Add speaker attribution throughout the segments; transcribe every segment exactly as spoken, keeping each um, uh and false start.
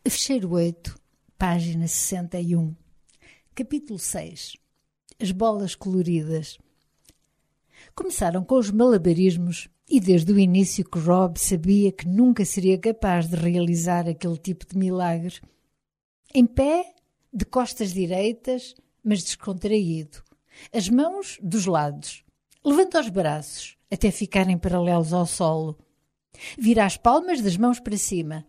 Speaker 1: Fecheiro oito, página sessenta e um. Capítulo seis. As bolas coloridas. Começaram com os malabarismos e desde o início que Rob sabia que nunca seria capaz de realizar aquele tipo de milagre. Em pé, de costas direitas, mas descontraído. As mãos dos lados. Levanta os braços, até ficarem paralelos ao solo. Vira as palmas das mãos para cima.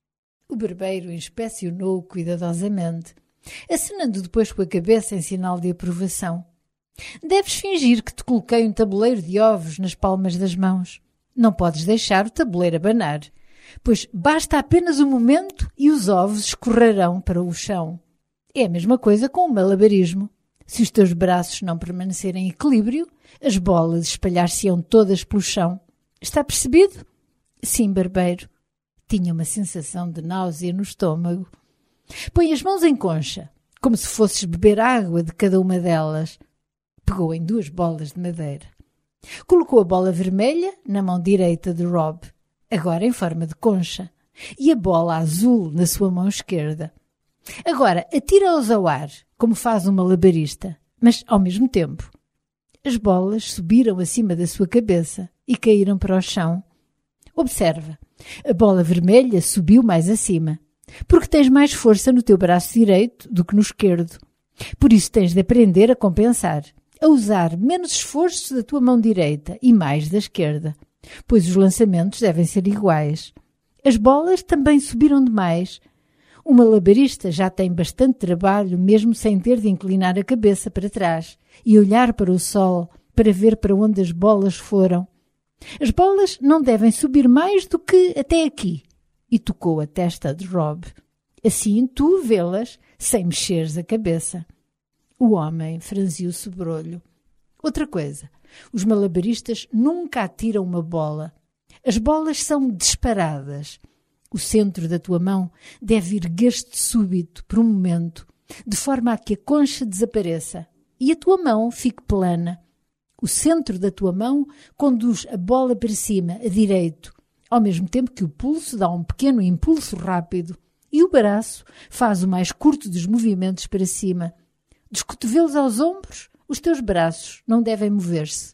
Speaker 1: O barbeiro inspecionou-o cuidadosamente, acenando depois com a cabeça em sinal de aprovação. Deves fingir que te coloquei um tabuleiro de ovos nas palmas das mãos. Não podes deixar o tabuleiro abanar, pois basta apenas um momento e os ovos escorrerão para o chão. É a mesma coisa com o malabarismo. Se os teus braços não permanecerem em equilíbrio, as bolas espalhar-se-ão todas pelo chão. Está percebido? Sim, barbeiro. Tinha uma sensação de náusea no estômago. Põe as mãos em concha, como se fosses beber água de cada uma delas. Pegou em duas bolas de madeira. Colocou a bola vermelha na mão direita de Rob, agora em forma de concha, e a bola azul na sua mão esquerda. Agora atira-os ao ar, como faz um malabarista, mas ao mesmo tempo. As bolas subiram acima da sua cabeça e caíram para o chão. Observa. A bola vermelha subiu mais acima, porque tens mais força no teu braço direito do que no esquerdo. Por isso tens de aprender a compensar, a usar menos esforço da tua mão direita e mais da esquerda, pois os lançamentos devem ser iguais. As bolas também subiram demais. O malabarista já tem bastante trabalho mesmo sem ter de inclinar a cabeça para trás e olhar para o sol para ver para onde as bolas foram. As bolas não devem subir mais do que até aqui. E tocou a testa de Rob. Assim tu vê-las sem mexeres a cabeça. O homem franziu o sobrolho. Outra coisa, os malabaristas nunca atiram uma bola. As bolas são disparadas. O centro da tua mão deve erguer-se súbito por um momento, de forma a que a concha desapareça e a tua mão fique plana. O centro da tua mão conduz a bola para cima, a direito, ao mesmo tempo que o pulso dá um pequeno impulso rápido e o braço faz o mais curto dos movimentos para cima. Dos cotovelos aos ombros, os teus braços não devem mover-se.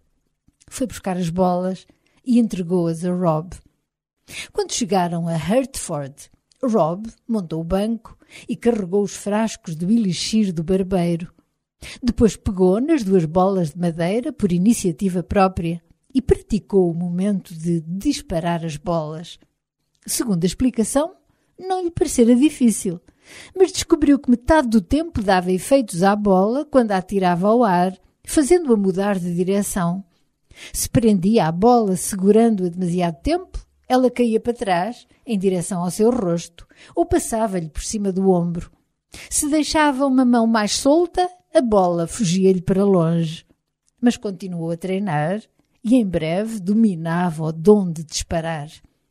Speaker 1: Foi buscar as bolas e entregou-as a Rob. Quando chegaram a Hertford, Rob montou o banco e carregou os frascos do elixir do barbeiro. Depois pegou nas duas bolas de madeira por iniciativa própria e praticou o momento de disparar as bolas. Segundo a explicação, não lhe parecera difícil, mas descobriu que metade do tempo dava efeitos à bola quando a atirava ao ar, fazendo-a mudar de direção. Se prendia a bola segurando-a demasiado tempo, ela caía para trás, em direção ao seu rosto, ou passava-lhe por cima do ombro. Se deixava uma mão mais solta, a bola fugia-lhe para longe. Mas continuou a treinar e em breve dominava o dom de disparar.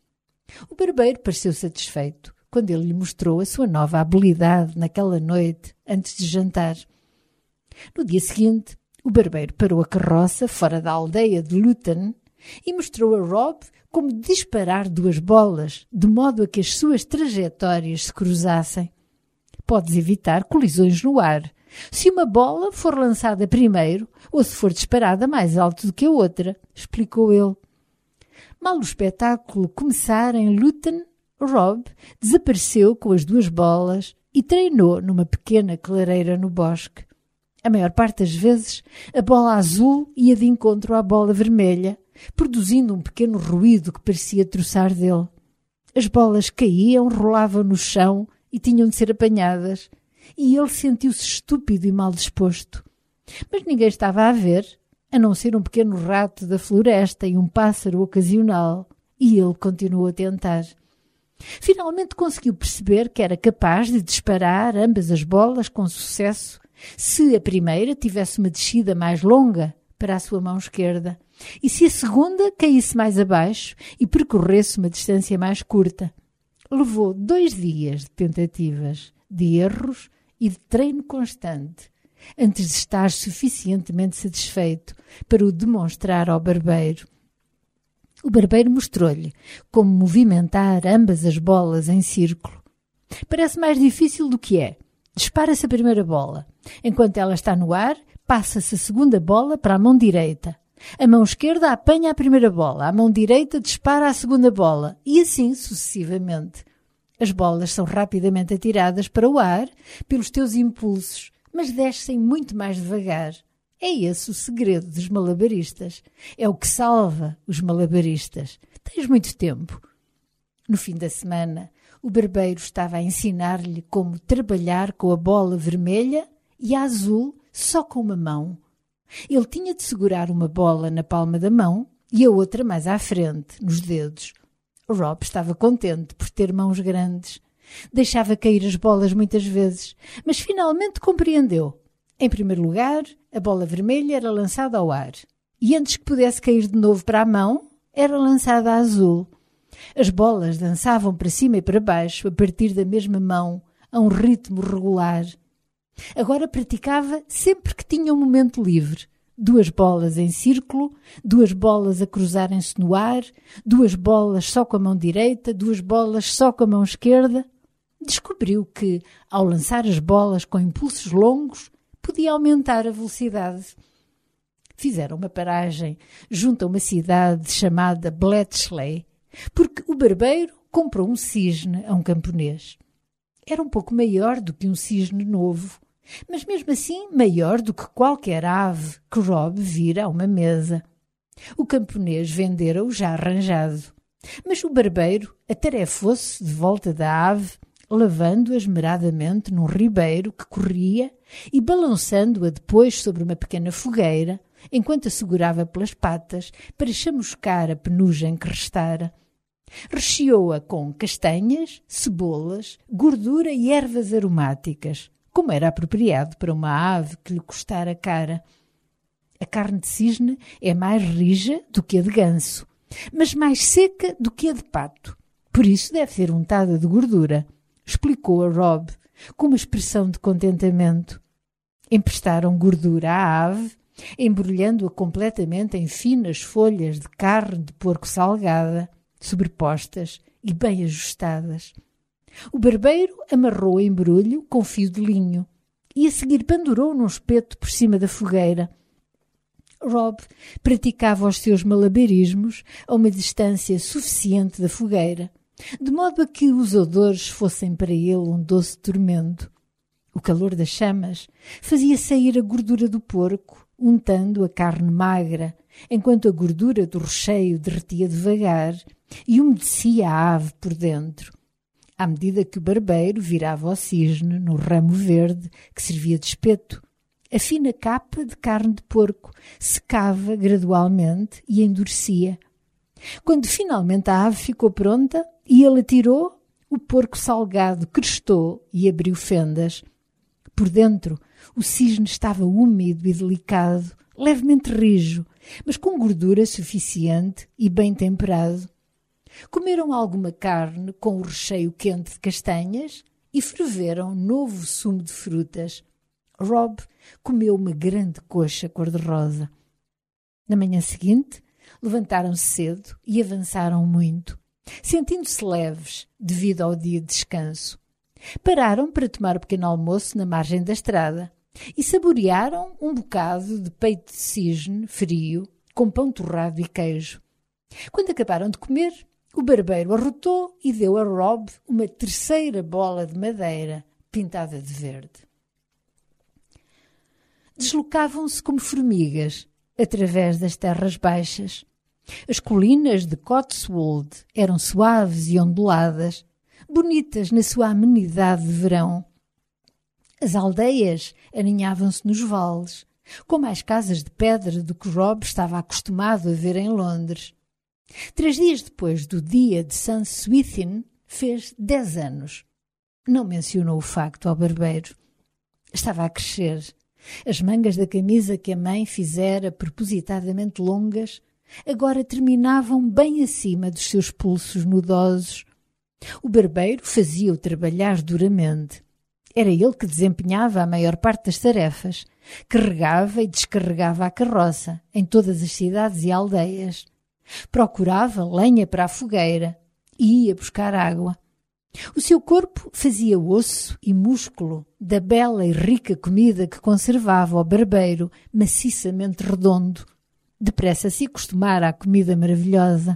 Speaker 1: O barbeiro pareceu satisfeito quando ele lhe mostrou a sua nova habilidade naquela noite antes de jantar. No dia seguinte, o barbeiro parou a carroça fora da aldeia de Luton e mostrou a Rob como disparar duas bolas, de modo a que as suas trajetórias se cruzassem. Podes evitar colisões no ar, se uma bola for lançada primeiro ou se for disparada mais alto do que a outra, explicou ele. Mal o espetáculo começar em Luton, Rob desapareceu com as duas bolas e treinou numa pequena clareira no bosque. A maior parte das vezes, a bola azul ia de encontro à bola vermelha, produzindo um pequeno ruído que parecia troçar dele. As bolas caíam, rolavam no chão e tinham de ser apanhadas, e ele sentiu-se estúpido e mal disposto. Mas ninguém estava a ver, a não ser um pequeno rato da floresta e um pássaro ocasional, e ele continuou a tentar. Finalmente conseguiu perceber que era capaz de disparar ambas as bolas com sucesso, se a primeira tivesse uma descida mais longa para a sua mão esquerda, e se a segunda caísse mais abaixo e percorresse uma distância mais curta. Levou dois dias de tentativas, de erros e de treino constante, antes de estar suficientemente satisfeito para o demonstrar ao barbeiro. O barbeiro mostrou-lhe como movimentar ambas as bolas em círculo. Parece mais difícil do que é. Dispara-se a primeira bola. Enquanto ela está no ar, passa-se a segunda bola para a mão direita. A mão esquerda apanha a primeira bola, a mão direita dispara a segunda bola e assim sucessivamente. As bolas são rapidamente atiradas para o ar pelos teus impulsos, mas descem muito mais devagar. É esse o segredo dos malabaristas. É o que salva os malabaristas. Tens muito tempo. No fim da semana, o barbeiro estava a ensinar-lhe como trabalhar com a bola vermelha e a azul só com uma mão. Ele tinha de segurar uma bola na palma da mão e a outra mais à frente, nos dedos. Rob estava contente por ter mãos grandes. Deixava cair as bolas muitas vezes, mas finalmente compreendeu. Em primeiro lugar, a bola vermelha era lançada ao ar e antes que pudesse cair de novo para a mão, era lançada a azul. As bolas dançavam para cima e para baixo, a partir da mesma mão, a um ritmo regular. Agora praticava sempre que tinha um momento livre. Duas bolas em círculo, duas bolas a cruzarem-se no ar, duas bolas só com a mão direita, duas bolas só com a mão esquerda. Descobriu que, ao lançar as bolas com impulsos longos, podia aumentar a velocidade. Fizeram uma paragem junto a uma cidade chamada Bletchley, porque o barbeiro comprou um cisne a um camponês. Era um pouco maior do que um cisne novo, mas mesmo assim maior do que qualquer ave que Rob vira a uma mesa. O camponês vendera-o já arranjado, mas o barbeiro atarefou-se de volta da ave, lavando-a esmeradamente num ribeiro que corria e balançando-a depois sobre uma pequena fogueira, enquanto a segurava pelas patas para chamuscar a penugem que restara. Recheou-a com castanhas, cebolas, gordura e ervas aromáticas, como era apropriado para uma ave que lhe custara cara. A carne de cisne é mais rija do que a de ganso, mas mais seca do que a de pato. Por isso deve ser untada de gordura, explicou a Rob, com uma expressão de contentamento. Emprestaram gordura à ave, embrulhando-a completamente em finas folhas de carne de porco salgada, sobrepostas e bem ajustadas. O barbeiro amarrou o embrulho com fio de linho e a seguir pendurou num espeto por cima da fogueira. Rob praticava os seus malabarismos a uma distância suficiente da fogueira, de modo a que os odores fossem para ele um doce tormento. O calor das chamas fazia sair a gordura do porco, untando a carne magra, enquanto a gordura do recheio derretia devagar e umedecia a ave por dentro. À medida que o barbeiro virava o cisne no ramo verde que servia de espeto, a fina capa de carne de porco secava gradualmente e endurecia. Quando finalmente a ave ficou pronta e ele atirou, o porco salgado crestou e abriu fendas. Por dentro, o cisne estava úmido e delicado, levemente rijo, mas com gordura suficiente e bem temperado. Comeram alguma carne com o recheio quente de castanhas e ferveram novo sumo de frutas. Rob comeu uma grande coxa cor-de-rosa. Na manhã seguinte, levantaram-se cedo e avançaram muito, sentindo-se leves devido ao dia de descanso. Pararam para tomar o pequeno almoço na margem da estrada e saborearam um bocado de peito de cisne frio com pão torrado e queijo. Quando acabaram de comer, o barbeiro arrotou e deu a Rob uma terceira bola de madeira pintada de verde. Deslocavam-se como formigas através das terras baixas. As colinas de Cotswold eram suaves e onduladas, bonitas na sua amenidade de verão. As aldeias aninhavam-se nos vales, com mais casas de pedra do que Rob estava acostumado a ver em Londres. Três dias depois do dia de St. Swithin, fez dez anos. Não mencionou o facto ao barbeiro. Estava a crescer. As mangas da camisa que a mãe fizera propositadamente longas agora terminavam bem acima dos seus pulsos nudosos. O barbeiro fazia-o trabalhar duramente. Era ele que desempenhava a maior parte das tarefas, carregava e descarregava a carroça em todas as cidades e aldeias. Procurava lenha para a fogueira e ia buscar água. O seu corpo fazia osso e músculo da bela e rica comida que conservava o barbeiro maciçamente redondo. Depressa se acostumara à comida maravilhosa.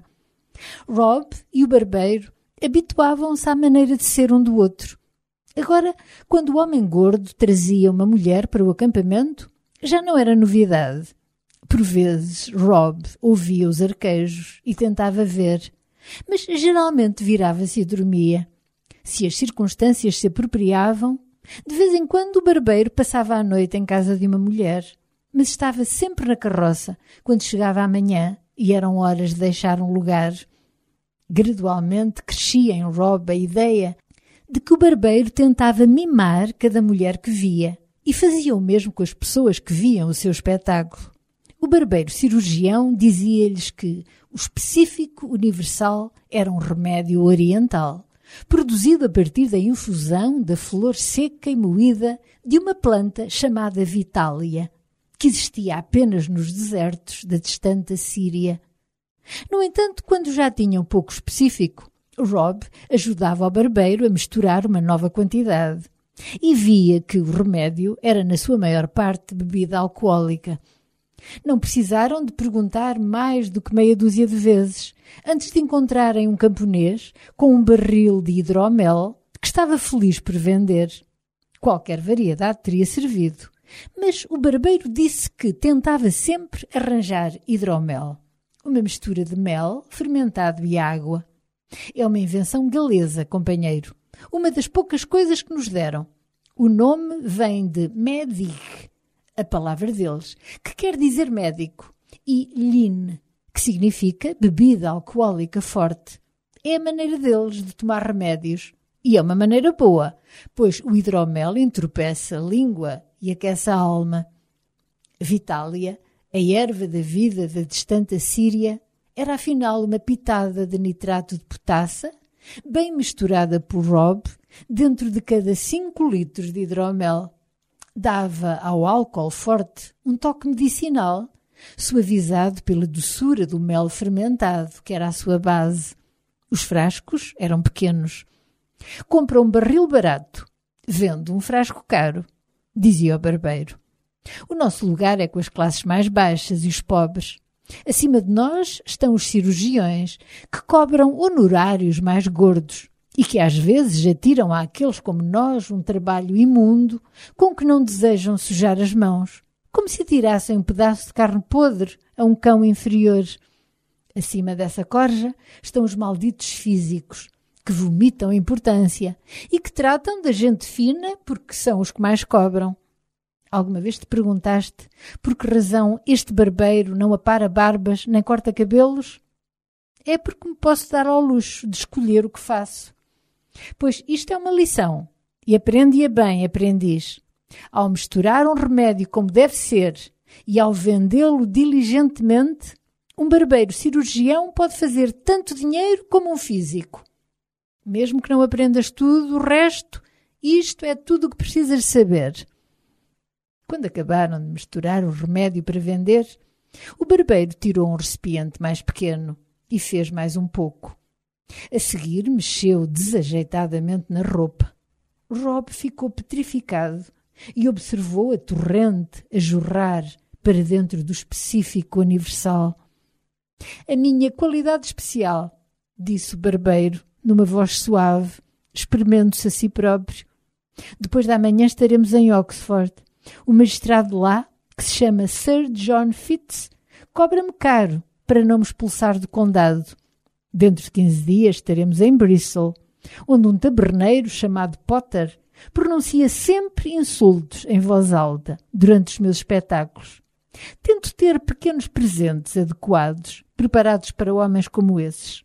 Speaker 1: Rob e o barbeiro habituavam-se à maneira de ser um do outro. Agora, quando o homem gordo trazia uma mulher para o acampamento, já não era novidade. Por vezes, Rob ouvia os arquejos e tentava ver, mas geralmente virava-se e dormia. Se as circunstâncias se apropriavam, de vez em quando o barbeiro passava a noite em casa de uma mulher, mas estava sempre na carroça quando chegava a manhã e eram horas de deixar um lugar. Gradualmente crescia em Rob a ideia de que o barbeiro tentava mimar cada mulher que via e fazia o mesmo com as pessoas que viam o seu espetáculo. O barbeiro cirurgião dizia-lhes que o específico universal era um remédio oriental, produzido a partir da infusão da flor seca e moída de uma planta chamada Vitália, que existia apenas nos desertos da distante Síria. No entanto, quando já tinha um pouco específico, Rob ajudava o barbeiro a misturar uma nova quantidade e via que o remédio era, na sua maior parte, bebida alcoólica. Não precisaram de perguntar mais do que meia dúzia de vezes antes de encontrarem um camponês com um barril de hidromel que estava feliz por vender. Qualquer variedade teria servido, mas o barbeiro disse que tentava sempre arranjar hidromel, uma mistura de mel, fermentado e água. É uma invenção galesa, companheiro, uma das poucas coisas que nos deram. O nome vem de Medig, a palavra deles, que quer dizer médico, e lin, que significa bebida alcoólica forte. É a maneira deles de tomar remédios. E é uma maneira boa, pois o hidromel entorpece a língua e aquece a alma. Vitália, a erva da vida da distante Síria, era afinal uma pitada de nitrato de potassa, bem misturada por Rob, dentro de cada cinco litros de hidromel. Dava ao álcool forte um toque medicinal, suavizado pela doçura do mel fermentado, que era a sua base. Os frascos eram pequenos. Compra um barril barato, vende um frasco caro, dizia o barbeiro. O nosso lugar é com as classes mais baixas e os pobres. Acima de nós estão os cirurgiões, que cobram honorários mais gordos e que às vezes atiram àqueles como nós um trabalho imundo com que não desejam sujar as mãos, como se atirassem um pedaço de carne podre a um cão inferior. Acima dessa corja estão os malditos físicos, que vomitam importância e que tratam da gente fina porque são os que mais cobram. Alguma vez te perguntaste por que razão este barbeiro não apara barbas nem corta cabelos? É porque me posso dar ao luxo de escolher o que faço. Pois isto é uma lição, e aprende-a bem, aprendiz. Ao misturar um remédio como deve ser e ao vendê-lo diligentemente, um barbeiro cirurgião pode fazer tanto dinheiro como um físico. Mesmo que não aprendas tudo, o resto, isto é tudo o que precisas saber. Quando acabaram de misturar o remédio para vender, o barbeiro tirou um recipiente mais pequeno e fez mais um pouco. A seguir, mexeu desajeitadamente na roupa. Rob ficou petrificado e observou a torrente a jorrar para dentro do específico universal. A minha qualidade especial, disse o barbeiro, numa voz suave, experimento-se a si próprio. Depois da manhã estaremos em Oxford. O magistrado lá, que se chama Sir John Fitz, cobra-me caro para não me expulsar do condado. Dentro de quinze dias estaremos em Bristol, onde um taberneiro chamado Potter pronuncia sempre insultos em voz alta durante os meus espetáculos. Tento ter pequenos presentes adequados, preparados para homens como esses.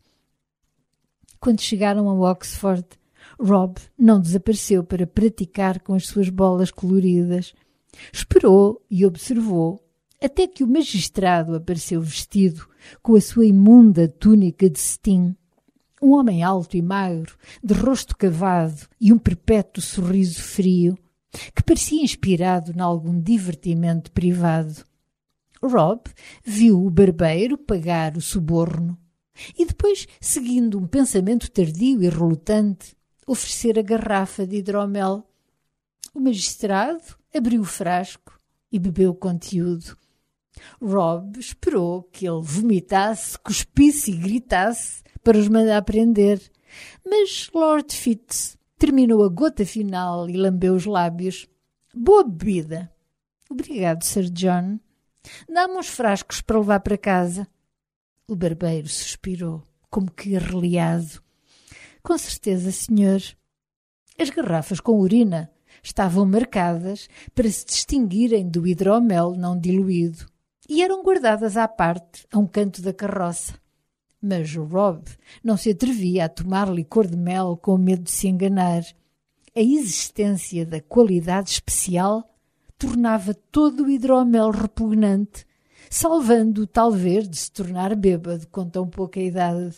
Speaker 1: Quando chegaram a Oxford, Rob não desapareceu para praticar com as suas bolas coloridas. Esperou e observou, até que o magistrado apareceu vestido com a sua imunda túnica de cetim. Um homem alto e magro, de rosto cavado e um perpétuo sorriso frio, que parecia inspirado em algum divertimento privado. Rob viu o barbeiro pagar o suborno e depois, seguindo um pensamento tardio e relutante, oferecer a garrafa de hidromel. O magistrado abriu o frasco e bebeu o conteúdo. Rob esperou que ele vomitasse, cuspisse e gritasse para os mandar prender, mas Lord Fitz terminou a gota final e lambeu os lábios. Boa bebida. Obrigado, Sir John. Dá-me uns frascos para levar para casa. O barbeiro suspirou, como que arreliado. Com certeza, senhor. As garrafas com urina estavam marcadas para se distinguirem do hidromel não diluído e eram guardadas à parte a um canto da carroça. Mas o Rob não se atrevia a tomar licor de mel com medo de se enganar. A existência da qualidade especial tornava todo o hidromel repugnante, salvando-o talvez de se tornar bêbado com tão pouca idade.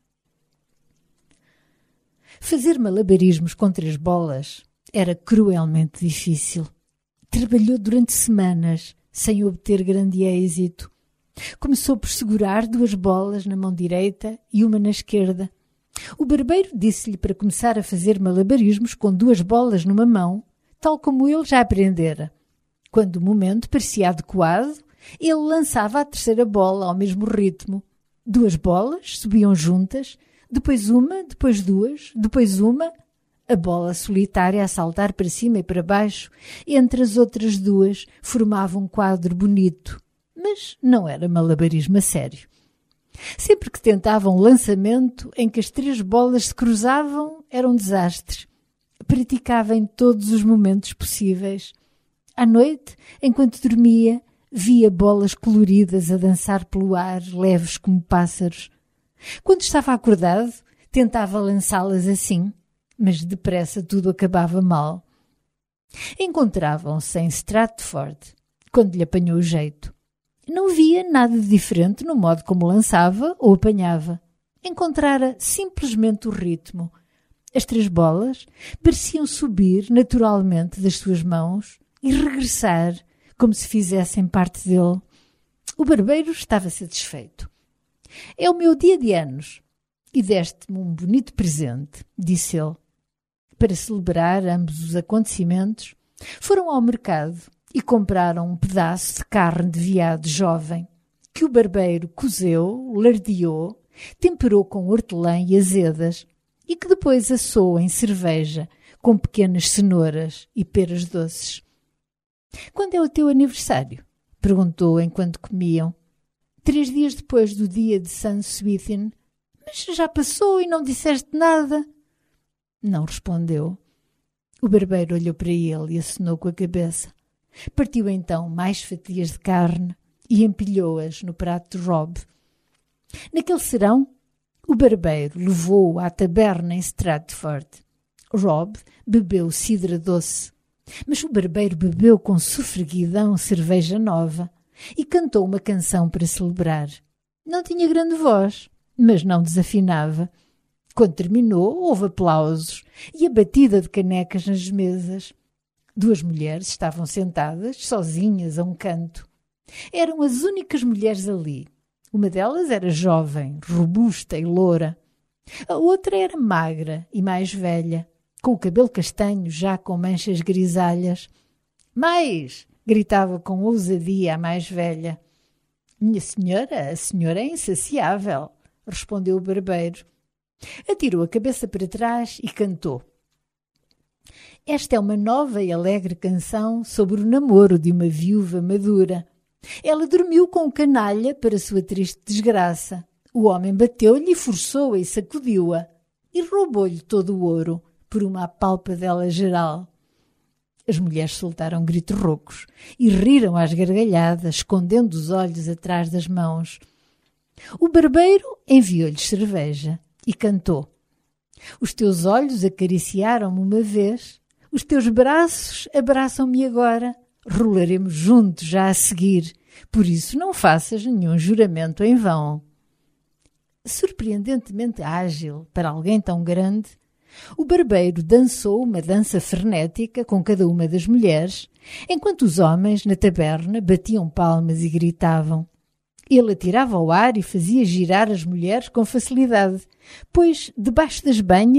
Speaker 1: Fazer malabarismos com três bolas era cruelmente difícil. Trabalhou durante semanas sem obter grande êxito. Começou por segurar duas bolas na mão direita e uma na esquerda. O barbeiro disse-lhe para começar a fazer malabarismos com duas bolas numa mão, tal como ele já aprendera. Quando o momento parecia adequado, ele lançava a terceira bola ao mesmo ritmo. Duas bolas subiam juntas, depois uma, depois duas, depois uma, a bola solitária a saltar para cima e para baixo, entre as outras duas, formava um quadro bonito. Mas não era malabarismo a sério. Sempre que tentava um lançamento em que as três bolas se cruzavam, era um desastre. Praticava em todos os momentos possíveis. À noite, enquanto dormia, via bolas coloridas a dançar pelo ar, leves como pássaros. Quando estava acordado, tentava lançá-las assim, mas depressa tudo acabava mal. Encontravam-se em Stratford, quando lhe apanhou o jeito. Não via nada de diferente no modo como lançava ou apanhava. Encontrara simplesmente o ritmo. As três bolas pareciam subir naturalmente das suas mãos e regressar como se fizessem parte dele. O barbeiro estava satisfeito. É o meu dia de anos e deste-me um bonito presente, disse ele. Para celebrar ambos os acontecimentos, foram ao mercado e compraram um pedaço de carne de veado jovem, que o barbeiro cozeu, lardeou, temperou com hortelã e azedas, e que depois assou em cerveja, com pequenas cenouras e peras doces. — Quando é o teu aniversário? — perguntou enquanto comiam. — Três dias depois do dia de San Swithin. — Mas já passou e não disseste nada. Não respondeu. O barbeiro olhou para ele e acenou com a cabeça. Partiu então mais fatias de carne e empilhou-as no prato de Rob. Naquele serão, o barbeiro levou-o à taberna em Stratford. Rob bebeu cidra doce, mas o barbeiro bebeu com sofreguidão cerveja nova e cantou uma canção para celebrar. Não tinha grande voz, mas não desafinava. Quando terminou, houve aplausos e a batida de canecas nas mesas. Duas mulheres estavam sentadas, sozinhas, a um canto. Eram as únicas mulheres ali. Uma delas era jovem, robusta e loura. A outra era magra e mais velha, com o cabelo castanho já com manchas grisalhas. — Mais! — gritava com ousadia a mais velha. — Minha senhora, a senhora é insaciável — respondeu o barbeiro. Atirou a cabeça para trás e cantou. Esta é uma nova e alegre canção sobre o namoro de uma viúva madura. Ela dormiu com o canalha para sua triste desgraça. O homem bateu-lhe e forçou-a e sacudiu-a e roubou-lhe todo o ouro por uma apalpadela geral. As mulheres soltaram gritos roucos e riram às gargalhadas, escondendo os olhos atrás das mãos. O barbeiro enviou-lhes cerveja e cantou. Os teus olhos acariciaram-me uma vez, os teus braços abraçam-me agora, rolaremos juntos já a seguir, por isso não faças nenhum juramento em vão. Surpreendentemente ágil para alguém tão grande, o barbeiro dançou uma dança frenética com cada uma das mulheres, enquanto os homens na taberna batiam palmas e gritavam. Ele atirava ao ar e fazia girar as mulheres com facilidade, pois, debaixo das banhas,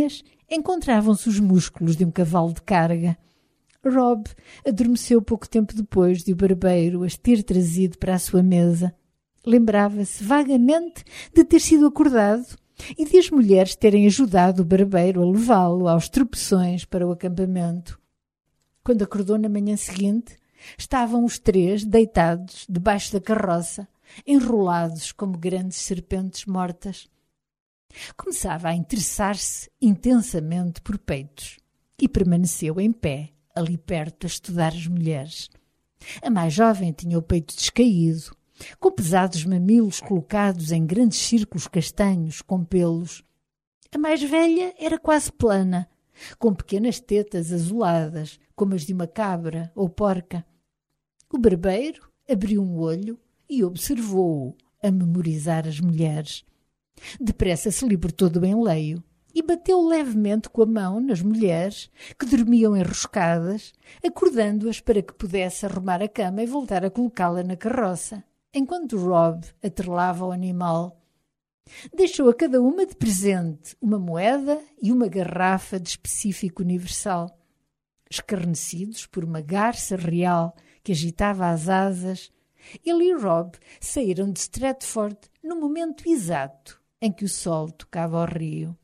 Speaker 1: encontravam-se os músculos de um cavalo de carga. Rob adormeceu pouco tempo depois de o barbeiro as ter trazido para a sua mesa. Lembrava-se vagamente de ter sido acordado e de as mulheres terem ajudado o barbeiro a levá-lo aos tropeções para o acampamento. Quando acordou na manhã seguinte, estavam os três deitados debaixo da carroça, enrolados como grandes serpentes mortas. Começava a interessar-se intensamente por peitos e permaneceu em pé, ali perto, a estudar as mulheres. A mais jovem tinha o peito descaído, com pesados mamilos colocados em grandes círculos castanhos com pelos. A mais velha era quase plana, com pequenas tetas azuladas, como as de uma cabra ou porca. O barbeiro abriu um olho e observou-o a memorizar as mulheres. Depressa se libertou do enleio e bateu levemente com a mão nas mulheres que dormiam enroscadas, acordando-as para que pudesse arrumar a cama e voltar a colocá-la na carroça, enquanto Rob atrelava o animal. Deixou a cada uma de presente uma moeda e uma garrafa de específico universal. Escarnecidos por uma garça real que agitava as asas, ele e Rob saíram de Stratford no momento exato em que o sol tocava ao rio.